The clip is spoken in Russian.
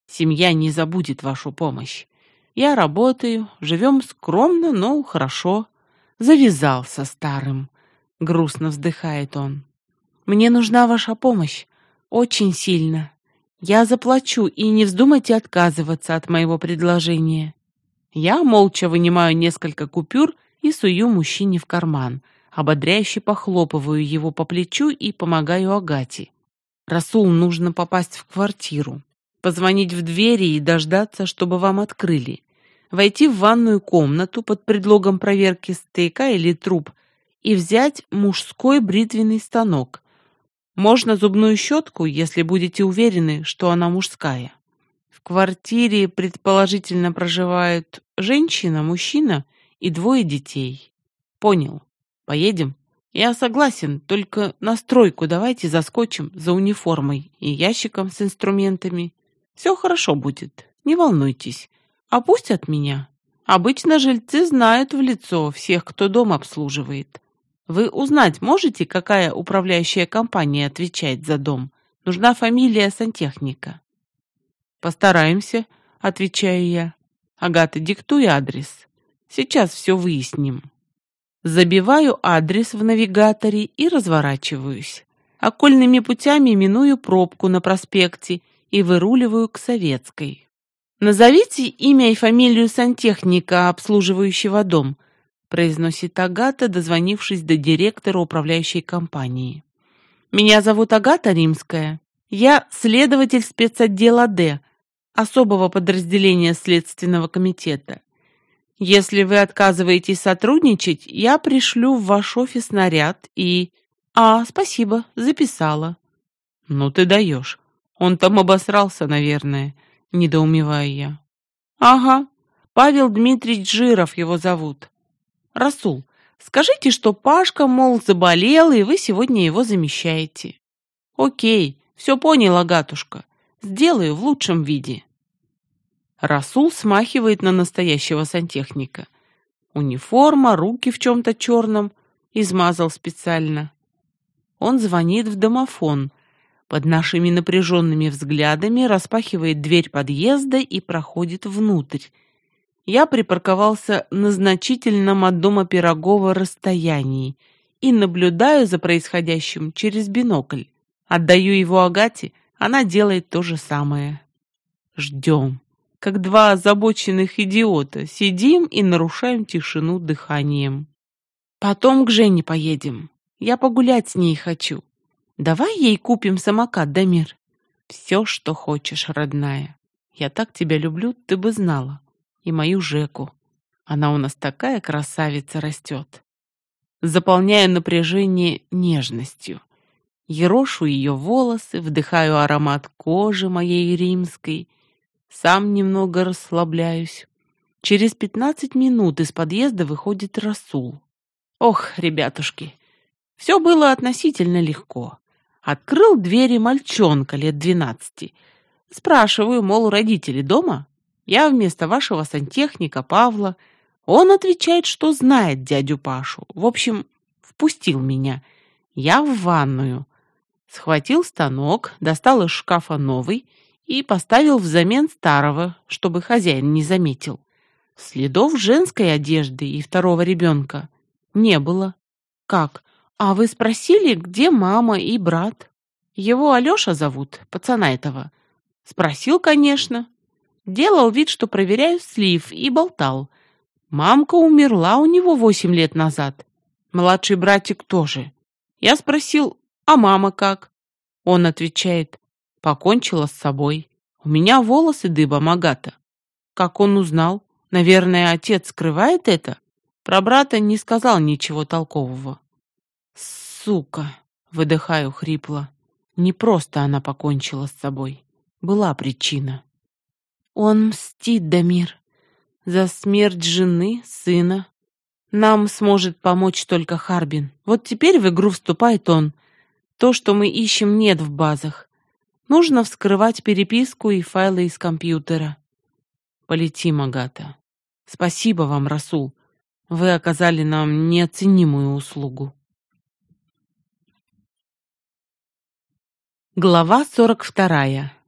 Семья не забудет вашу помощь. Я работаю, живем скромно, но хорошо. Завязался старым. Грустно вздыхает он. Мне нужна ваша помощь. Очень сильно. Я заплачу, и не вздумайте отказываться от моего предложения. Я молча вынимаю несколько купюр и сую мужчине в карман. Ободряюще похлопываю его по плечу и помогаю Агате. Расул, нужно попасть в квартиру. Позвонить в двери и дождаться, чтобы вам открыли. Войти в ванную комнату под предлогом проверки стейка или труб и взять мужской бритвенный станок. Можно зубную щетку, если будете уверены, что она мужская. В квартире предположительно проживают женщина, мужчина и 2 детей. Понял. Поедем? Я согласен, только на стройку давайте заскочим за униформой и ящиком с инструментами. Все хорошо будет, не волнуйтесь. А пусть от меня. Обычно жильцы знают в лицо всех, кто дом обслуживает. Вы узнать можете, какая управляющая компания отвечает за дом? Нужна фамилия сантехника. Постараемся, отвечаю я. Агата, диктуй адрес. Сейчас все выясним. Забиваю адрес в навигаторе и разворачиваюсь. Окольными путями миную пробку на проспекте и выруливаю к Советской. Назовите имя и фамилию сантехника, обслуживающего дом, произносит Агата, дозвонившись до директора управляющей компании. Меня зовут Агата Римская. Я следователь спецотдела Д, особого подразделения Следственного комитета. Если вы отказываетесь сотрудничать, я пришлю в ваш офис наряд и... спасибо, записала. Ну ты даешь. Он там обосрался, наверное, недоумеваю я. Ага, Павел Дмитриевич Жиров его зовут. Расул, скажите, что Пашка, мол, заболел, и вы сегодня его замещаете. Окей, все понял, Агатушка. Сделаю в лучшем виде. Расул смахивает на настоящего сантехника. Униформа, руки в чем-то черном, измазал специально. Он звонит в домофон. Под нашими напряженными взглядами распахивает дверь подъезда и проходит внутрь. Я припарковался на значительном от дома Пирогова расстоянии и наблюдаю за происходящим через бинокль. Отдаю его Агате, она делает то же самое. Ждем. Как 2 озабоченных идиота, сидим и нарушаем тишину дыханием. Потом к Жене поедем. Я погулять с ней хочу. Давай ей купим самокат, Дамир. Все, что хочешь, родная. Я так тебя люблю, ты бы знала. И мою Жеку. Она у нас такая красавица растет. Заполняю напряжение нежностью. Ерошу ее волосы, вдыхаю аромат кожи моей римской. Сам немного расслабляюсь. Через 15 минут из подъезда выходит Расул. Ох, ребятушки, все было относительно легко. Открыл двери мальчонка лет 12. Спрашиваю, мол, родители дома? Я вместо вашего сантехника Павла. Он отвечает, что знает дядю Пашу. В общем, впустил меня. Я в ванную. Схватил станок, достал из шкафа новый и поставил взамен старого, чтобы хозяин не заметил. Следов женской одежды и второго ребенка не было. Как? А вы спросили, где мама и брат? Его Алёша зовут, пацана этого. Спросил, конечно. Делал вид, что проверяю слив, и болтал. Мамка умерла у него 8 лет назад. Младший братик тоже. Я спросил, а мама как? Он отвечает, покончила с собой. У меня волосы дыбом, Агата. Как он узнал? Наверное, отец скрывает это? Про брата не сказал ничего толкового. Сука, выдыхаю хрипло. Не просто она покончила с собой. Была причина. Он мстит, Дамир, за смерть жены, сына. Нам сможет помочь только Харбин. Вот теперь в игру вступает он. То, что мы ищем, нет в базах. Нужно вскрывать переписку и файлы из компьютера. Полетим, Агата. Спасибо вам, Расул. Вы оказали нам неоценимую услугу. Глава 42.